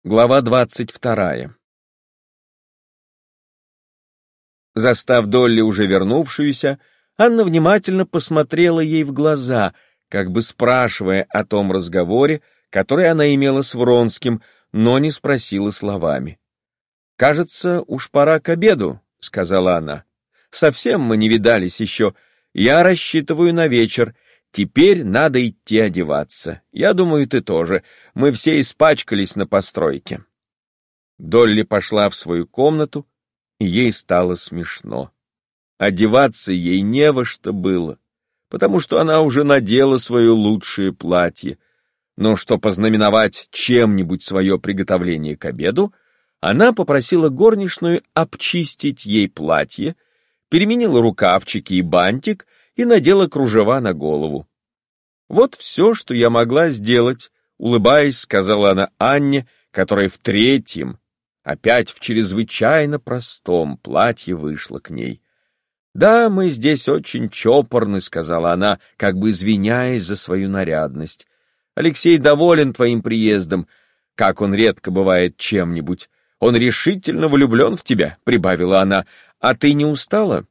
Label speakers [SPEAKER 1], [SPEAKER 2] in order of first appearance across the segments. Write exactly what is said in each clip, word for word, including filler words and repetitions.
[SPEAKER 1] Глава двадцать вторая. Застав Долли уже вернувшуюся, Анна внимательно посмотрела ей в глаза, как бы спрашивая о том разговоре, который она имела с Вронским, но не спросила словами. «Кажется, уж пора к обеду», — сказала она. «Совсем мы не видались еще. Я рассчитываю на вечер. Теперь надо идти одеваться. Я думаю, ты тоже. Мы все испачкались на постройке». Долли пошла в свою комнату, и ей стало смешно. Одеваться ей не во что было, потому что она уже надела свое лучшее платье. Но что познаменовать чем-нибудь свое приготовление к обеду, она попросила горничную обчистить ей платье, переменила рукавчики и бантик и надела кружева на голову. «Вот все, что я могла сделать», — улыбаясь, сказала она Анне, которая в третьем, опять в чрезвычайно простом платье вышла к ней. «Да, мы здесь очень чопорны», — сказала она, как бы извиняясь за свою нарядность. «Алексей доволен твоим приездом, как он редко бывает чем-нибудь. Он решительно влюблен в тебя», — прибавила она. «А ты не устала?»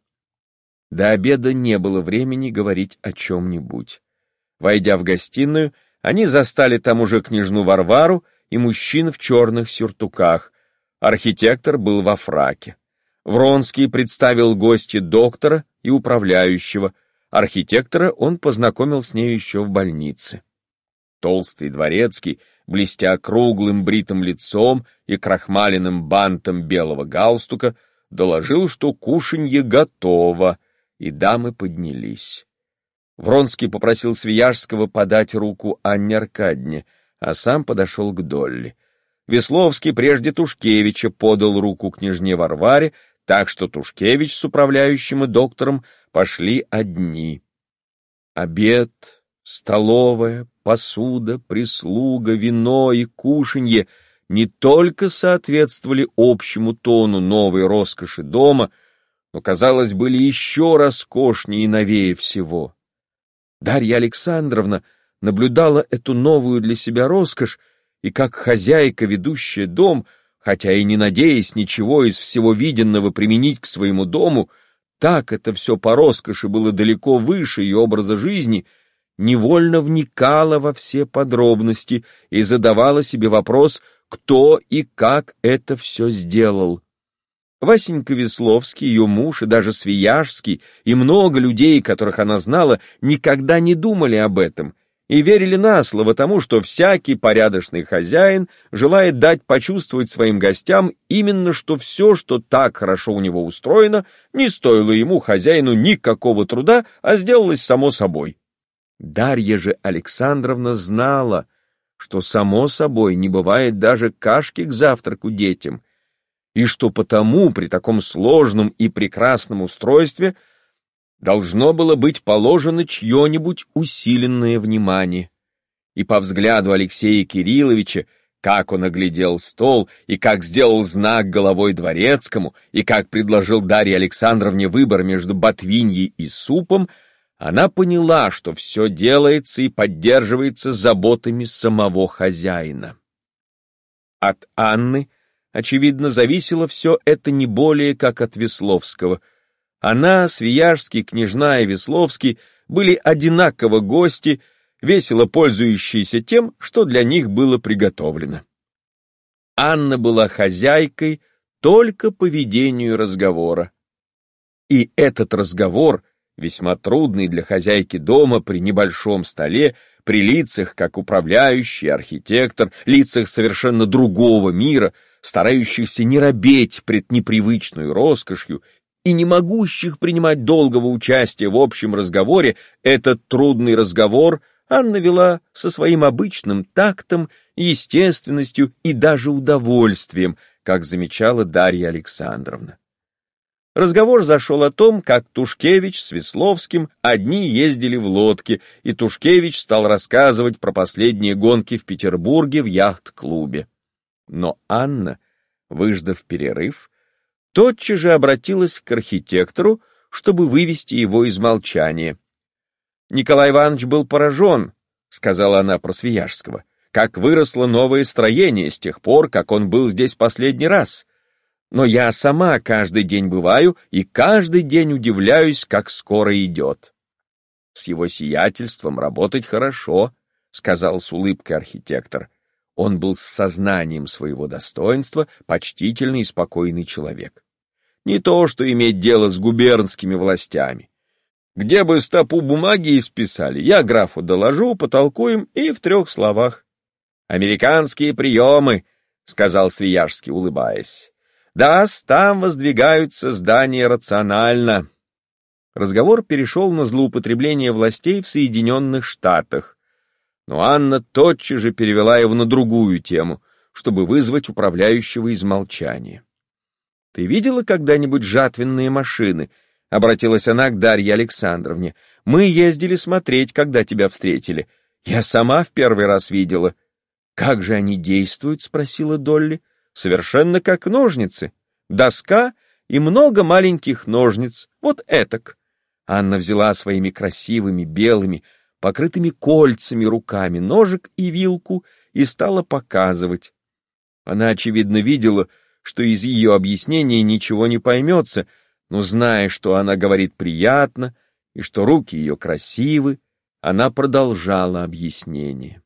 [SPEAKER 1] До обеда не было времени говорить о чем-нибудь. Войдя в гостиную, они застали там уже княжну Варвару и мужчин в черных сюртуках. Архитектор был во фраке. Вронский представил гости доктора и управляющего. Архитектора он познакомил с ней еще в больнице. Толстый дворецкий, блестя круглым бритым лицом и крахмаленным бантом белого галстука, доложил, что кушанье готово, и дамы поднялись. Вронский попросил Свияжского подать руку Анне Аркадьевне, а сам подошел к Долли. Весловский прежде Тушкевича подал руку княжне Варваре, так что Тушкевич с управляющим и доктором пошли одни. Обед, столовая, посуда, прислуга, вино и кушанье не только соответствовали общему тону новой роскоши дома, но, казалось, были еще роскошнее и новее всего. Дарья Александровна наблюдала эту новую для себя роскошь, и как хозяйка, ведущая дом, хотя и не надеясь ничего из всего виденного применить к своему дому, так это все по роскоши было далеко выше ее образа жизни, невольно вникала во все подробности и задавала себе вопрос, кто и как это все сделал. Васенька Весловский, ее муж, и даже Свияжский, и много людей, которых она знала, никогда не думали об этом и верили на слово тому, что всякий порядочный хозяин желает дать почувствовать своим гостям именно, что все, что так хорошо у него устроено, не стоило ему, хозяину, никакого труда, а сделалось само собой. Дарья же Александровна знала, что само собой не бывает даже кашки к завтраку детям, и что потому при таком сложном и прекрасном устройстве должно было быть положено чье-нибудь усиленное внимание. И по взгляду Алексея Кирилловича, как он оглядел стол, и как сделал знак головой дворецкому, и как предложил Дарье Александровне выбор между ботвиньей и супом, она поняла, что все делается и поддерживается заботами самого хозяина. От Анны, очевидно, зависело все это не более как от Весловского. Она, Свияжский, княжна и Весловский были одинаково гости, весело пользующиеся тем, что для них было приготовлено. Анна была хозяйкой только по ведению разговора. И этот разговор, весьма трудный для хозяйки дома при небольшом столе, при лицах, как управляющий, архитектор, лицах совершенно другого мира, старающихся не робеть пред непривычной роскошью и не могущих принимать долгого участия в общем разговоре, этот трудный разговор Анна вела со своим обычным тактом, естественностью и даже удовольствием, как замечала Дарья Александровна. Разговор зашел о том, как Тушкевич с Весловским одни ездили в лодке, и Тушкевич стал рассказывать про последние гонки в Петербурге в яхт-клубе. Но Анна, выждав перерыв, тотчас же обратилась к архитектору, чтобы вывести его из молчания. «Николай Иванович был поражен», — сказала она про Свияжского, как выросло новое строение с тех пор, как он был здесь последний раз. Но я сама каждый день бываю и каждый день удивляюсь, как скоро идет. С его сиятельством работать хорошо, сказал с улыбкой архитектор. Он был с сознанием своего достоинства почтительный и спокойный человек. Не то, что иметь дело с губернскими властями. Где бы стопу бумаги исписали, я графу доложу, потолкуем и в трех словах. «Американские приемы», — сказал Свияжский, улыбаясь. «Да, там воздвигаются здания рационально». Разговор перешел на злоупотребление властей в Соединенных Штатах, но Анна тотчас же перевела его на другую тему, чтобы вызвать управляющего из молчания. «Ты видела когда-нибудь жатвенные машины?» — обратилась она к Дарье Александровне. «Мы ездили смотреть, когда тебя встретили. Я сама в первый раз видела». «Как же они действуют?» — спросила Долли. «Совершенно как ножницы. Доска и много маленьких ножниц. Вот этак». Анна взяла своими красивыми, белыми, покрытыми кольцами руками ножик и вилку и стала показывать. Она, очевидно, видела, что из ее объяснения ничего не поймется, но, зная, что она говорит приятно и что руки ее красивы, она продолжала объяснение.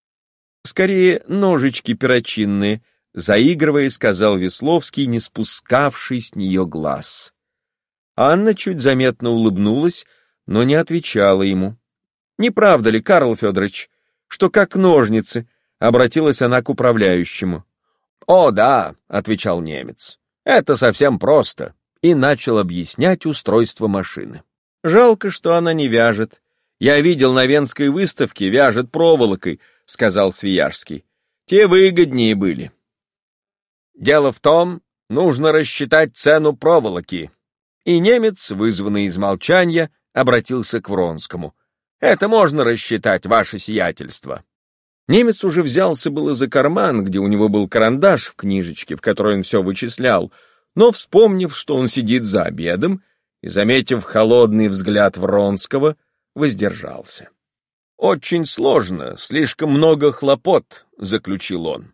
[SPEAKER 1] «Скорее, ножички перочинные», — заигрывая, сказал Весловский, не спускавший с нее глаз. Анна чуть заметно улыбнулась, но не отвечала ему. «Не правда ли, Карл Федорович, что как ножницы?» — обратилась она к управляющему. «О, да», — отвечал немец, — «это совсем просто», и начал объяснять устройство машины. «Жалко, что она не вяжет. Я видел на Венской выставке, вяжет проволокой», — сказал Свияжский. «Те выгоднее были». «Дело в том, нужно рассчитать цену проволоки». И немец, вызванный из молчания, обратился к Вронскому. «Это можно рассчитать, ваше сиятельство». Немец уже взялся было за карман, где у него был карандаш в книжечке, в которой он все вычислял, но, вспомнив, что он сидит за обедом, и, заметив холодный взгляд Вронского, воздержался. «Очень сложно, слишком много хлопот», — заключил он.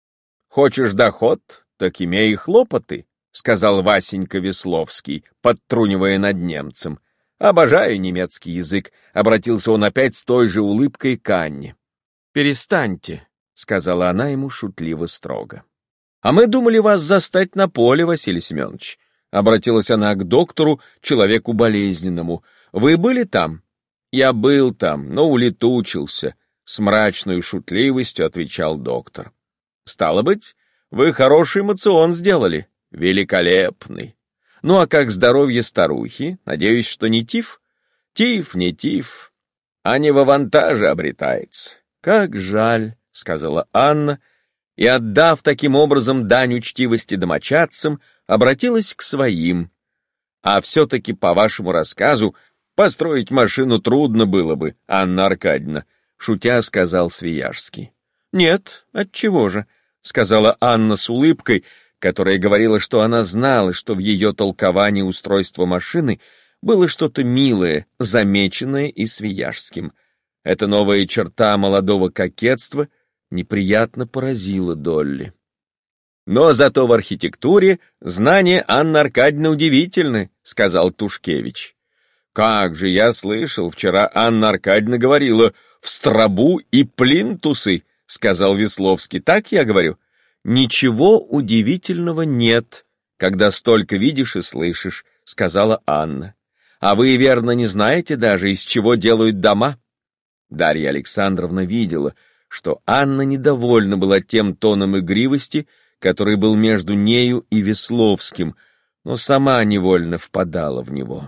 [SPEAKER 1] «Хочешь доход, так имей и хлопоты», — сказал Васенька Весловский, подтрунивая над немцем. «Обожаю немецкий язык», — обратился он опять с той же улыбкой к Анне. «Перестаньте», — сказала она ему шутливо строго. «А мы думали вас застать на поле, Василий Семенович», — обратилась она к доктору, человеку болезненному. «Вы были там?» «Я был там, но улетучился», — с мрачной шутливостью отвечал доктор. «Стало быть, вы хороший моцион сделали. Великолепный. Ну а как здоровье старухи? Надеюсь, что не тиф? Тиф, не тиф, а не в авантаже обретается». «Как жаль», — сказала Анна, и, отдав таким образом дань учтивости домочадцам, обратилась к своим. «А все-таки, по вашему рассказу, построить машину трудно было бы, Анна Аркадьевна», — шутя сказал Свияжский. «Нет, отчего же», — сказала Анна с улыбкой, которая говорила, что она знала, что в ее толковании устройства машины было что-то милое, замеченное и Свияжским. Эта новая черта молодого кокетства неприятно поразила Долли. «Но зато в архитектуре знания Анны Аркадьевны удивительны», — сказал Тушкевич. «Как же, я слышал, вчера Анна Аркадьевна говорила «в стробу и плинтусы», — сказал Весловский. «Так я говорю?» «Ничего удивительного нет, когда столько видишь и слышишь», — сказала Анна. «А вы, верно, не знаете даже, из чего делают дома?» Дарья Александровна видела, что Анна недовольна была тем тоном игривости, который был между нею и Весловским, но сама невольно впадала в него.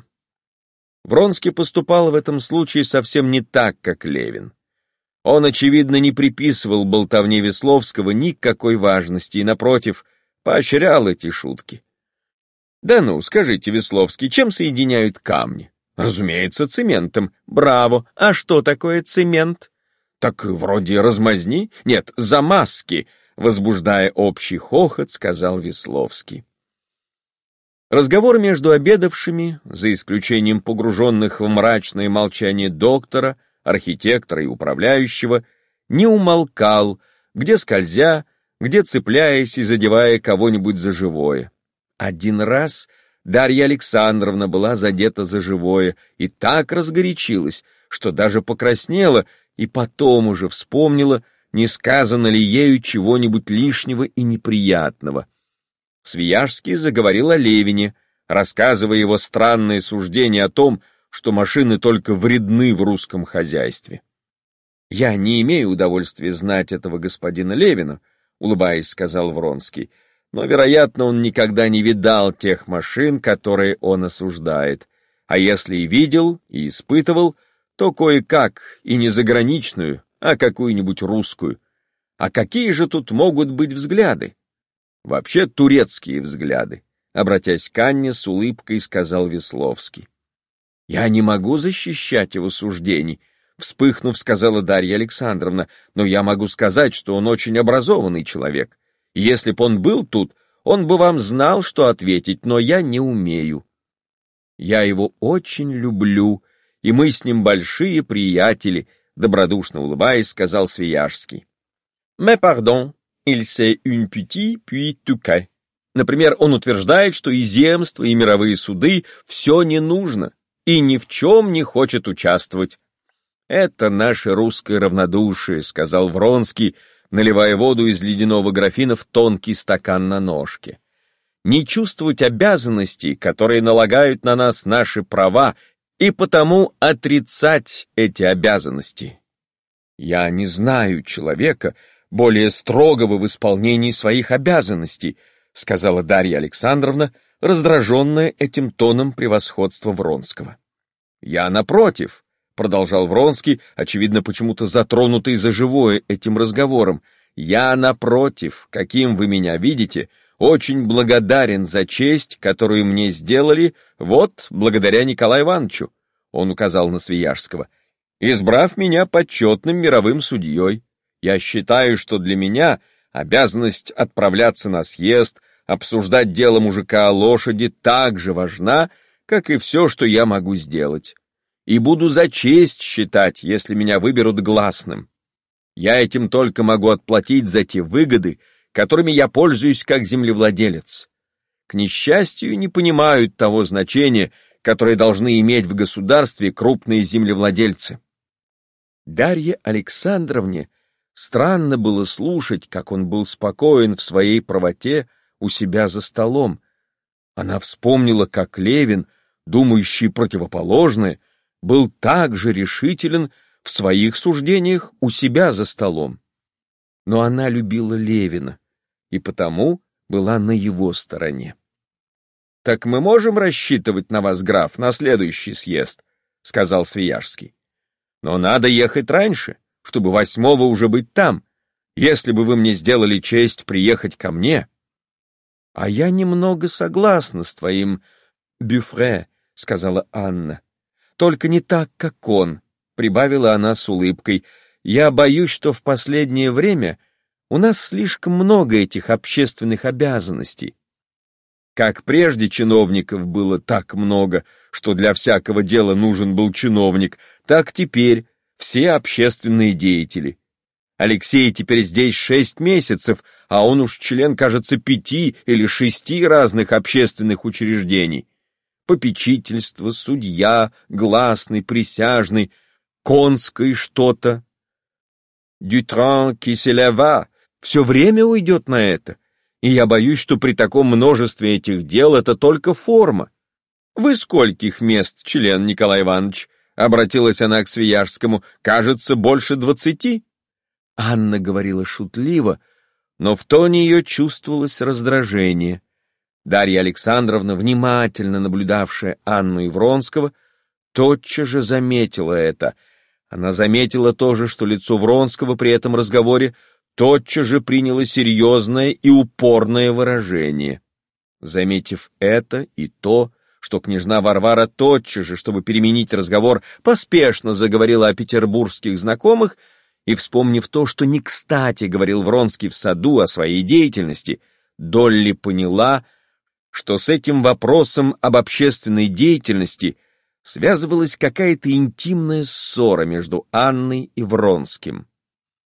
[SPEAKER 1] Вронский поступал в этом случае совсем не так, как Левин. Он, очевидно, не приписывал болтовне Весловского никакой важности и, напротив, поощрял эти шутки. «Да ну, скажите, Весловский, чем соединяют камни?» «Разумеется, цементом. Браво! А что такое цемент?» «Так вроде размазни? Нет, замазки», — возбуждая общий хохот, сказал Весловский. Разговор между обедавшими, за исключением погруженных в мрачное молчание доктора, архитектора и управляющего, не умолкал, где скользя, где цепляясь и задевая кого-нибудь за живое. Один раз Дарья Александровна была задета за живое и так разгорячилась, что даже покраснела и потом уже вспомнила, не сказано ли ею чего-нибудь лишнего и неприятного. Свияжский заговорил о Левине, рассказывая его странные суждения о том, что машины только вредны в русском хозяйстве. «Я не имею удовольствия знать этого господина Левина», — улыбаясь, сказал Вронский, «но, вероятно, он никогда не видал тех машин, которые он осуждает, а если и видел, и испытывал, то кое-как, и не заграничную, а какую-нибудь русскую. А какие же тут могут быть взгляды? Вообще турецкие взгляды», — обратясь к Анне, с улыбкой сказал Весловский. «Я не могу защищать его суждений», — вспыхнув, сказала Дарья Александровна, «но я могу сказать, что он очень образованный человек. И если б он был тут, он бы вам знал, что ответить, но я не умею». «Я его очень люблю, и мы с ним большие приятели», — добродушно улыбаясь, сказал Свияжский. «Mais pardon, il sait une petite, puis tout. Например, он утверждает, что и земства, и мировые суды — все не нужно, и ни в чем не хочет участвовать. «Это наше русское равнодушие», — сказал Вронский, наливая воду из ледяного графина в тонкий стакан на ножке. «Не чувствовать обязанностей, которые налагают на нас наши права, и потому отрицать эти обязанности. Я не знаю человека, более строгого в исполнении своих обязанностей», — сказала Дарья Александровна, раздраженная этим тоном превосходства Вронского. «Я, напротив», — продолжал Вронский, очевидно, почему-то затронутый за живое этим разговором, «я, напротив, каким вы меня видите, очень благодарен за честь, которую мне сделали, вот, благодаря Николаю Ивановичу», — он указал на Свияжского, «избрав меня почетным мировым судьей. Я считаю, что для меня обязанность отправляться на съезд, обсуждать дело мужика о лошади так же важна, как и все, что я могу сделать. И буду за честь считать, если меня выберут гласным. Я этим только могу отплатить за те выгоды, которыми я пользуюсь как землевладелец. К несчастью, не понимают того значения, которое должны иметь в государстве крупные землевладельцы». Дарье Александровне странно было слушать, как он был спокоен в своей правоте у себя за столом. Она вспомнила, как Левин, думающий противоположное, был так же решителен в своих суждениях у себя за столом. Но она любила Левина и потому была на его стороне. «Так мы можем рассчитывать на вас, граф, на следующий съезд», — сказал Свияжский. «Но надо ехать раньше, чтобы восьмого уже быть там. Если бы вы мне сделали честь приехать ко мне...» «А я немного согласна с твоим Бюфре», — сказала Анна. «Только не так, как он», — прибавила она с улыбкой. «Я боюсь, что в последнее время у нас слишком много этих общественных обязанностей. Как прежде чиновников было так много, что для всякого дела нужен был чиновник, так теперь все общественные деятели. Алексей теперь здесь шесть месяцев, а он уж член, кажется, пяти или шести разных общественных учреждений. Попечительство, судья, гласный, присяжный, конской что-то. Дютран, Киселева, все время уйдет на это, и я боюсь, что при таком множестве этих дел это только форма. Вы скольких мест член, Николай Иванович?» — обратилась она к Свияжскому. «Кажется, больше двадцати». Анна говорила шутливо, но в тоне ее чувствовалось раздражение. Дарья Александровна, внимательно наблюдавшая Анну и Вронского, тотчас же заметила это. Она заметила тоже, что лицо Вронского при этом разговоре тотчас же приняло серьезное и упорное выражение. Заметив это и то, что княжна Варвара тотчас же, чтобы переменить разговор, поспешно заговорила о петербургских знакомых, и, вспомнив то, что не кстати говорил Вронский в саду о своей деятельности, Долли поняла, что с этим вопросом об общественной деятельности связывалась какая-то интимная ссора между Анной и Вронским.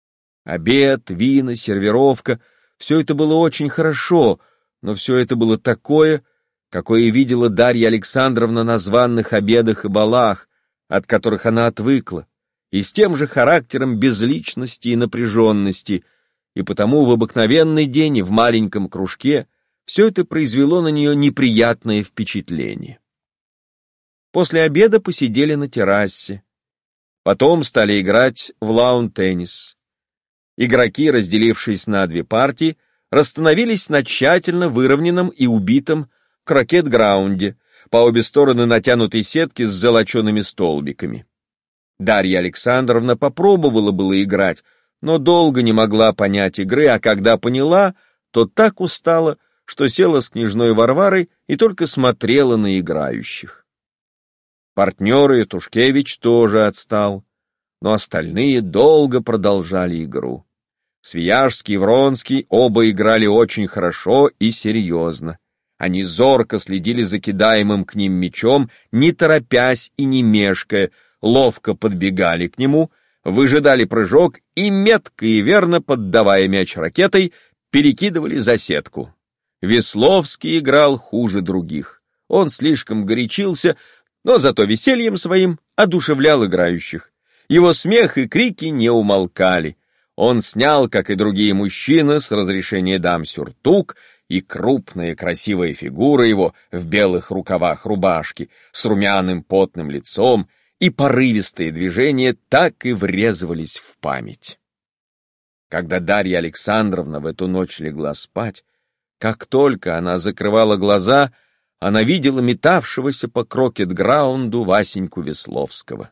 [SPEAKER 1] Обед, вина, сервировка — все это было очень хорошо, но все это было такое, какое видела Дарья Александровна на званых обедах и балах, от которых она отвыкла, и с тем же характером безличности и напряженности, и потому в обыкновенный день и в маленьком кружке все это произвело на нее неприятное впечатление. После обеда посидели на террасе. Потом стали играть в лаун-теннис. Игроки, разделившись на две партии, расстановились на тщательно выровненном и убитом крокет-граунде, по обе стороны натянутой сетки с золочеными столбиками. Дарья Александровна попробовала было играть, но долго не могла понять игры, а когда поняла, то так устала, что села с княжной Варварой и только смотрела на играющих. Партнеры Тушкевич тоже отстал, но остальные долго продолжали игру. Свияжский и Вронский оба играли очень хорошо и серьезно. Они зорко следили за кидаемым к ним мячом, не торопясь и не мешкая, ловко подбегали к нему, выжидали прыжок и, метко и верно поддавая мяч ракетой, перекидывали за сетку. Весловский играл хуже других. Он слишком горячился, но зато весельем своим одушевлял играющих. Его смех и крики не умолкали. Он снял, как и другие мужчины, с разрешения дам сюртук, и крупная красивая фигура его в белых рукавах рубашки, с румяным потным лицом, и порывистые движения так и врезывались в память. Когда Дарья Александровна в эту ночь легла спать, как только она закрывала глаза, она видела метавшегося по крокет-граунду Васеньку Весловского.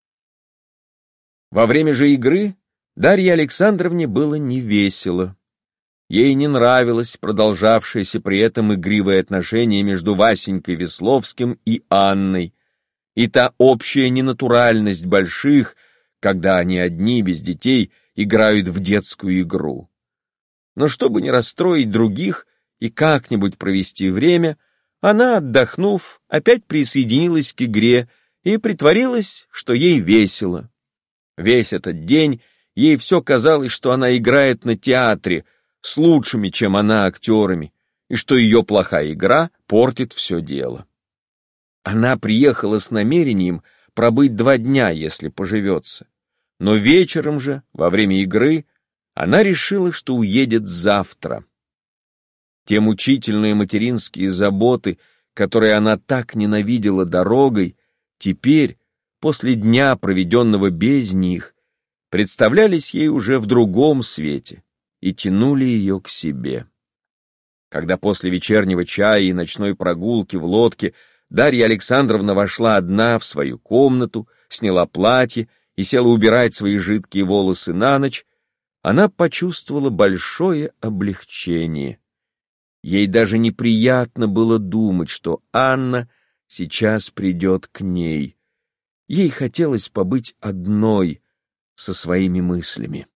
[SPEAKER 1] Во время же игры Дарье Александровне было невесело. Ей не нравилось продолжавшееся при этом игривое отношение между Васенькой Весловским и Анной, и та общая ненатуральность больших, когда они одни, без детей, играют в детскую игру. Но чтобы не расстроить других и как-нибудь провести время, она, отдохнув, опять присоединилась к игре и притворилась, что ей весело. Весь этот день ей все казалось, что она играет на театре с лучшими, чем она, актерами, и что ее плохая игра портит все дело. Она приехала с намерением пробыть два дня, если поживется, но вечером же, во время игры, она решила, что уедет завтра. Те мучительные материнские заботы, которые она так ненавидела дорогой, теперь, после дня, проведенного без них, представлялись ей уже в другом свете и тянули ее к себе. Когда после вечернего чая и ночной прогулки в лодке Дарья Александровна вошла одна в свою комнату, сняла платье и села убирать свои жидкие волосы на ночь, она почувствовала большое облегчение. Ей даже неприятно было думать, что Анна сейчас придет к ней. Ей хотелось побыть одной со своими мыслями.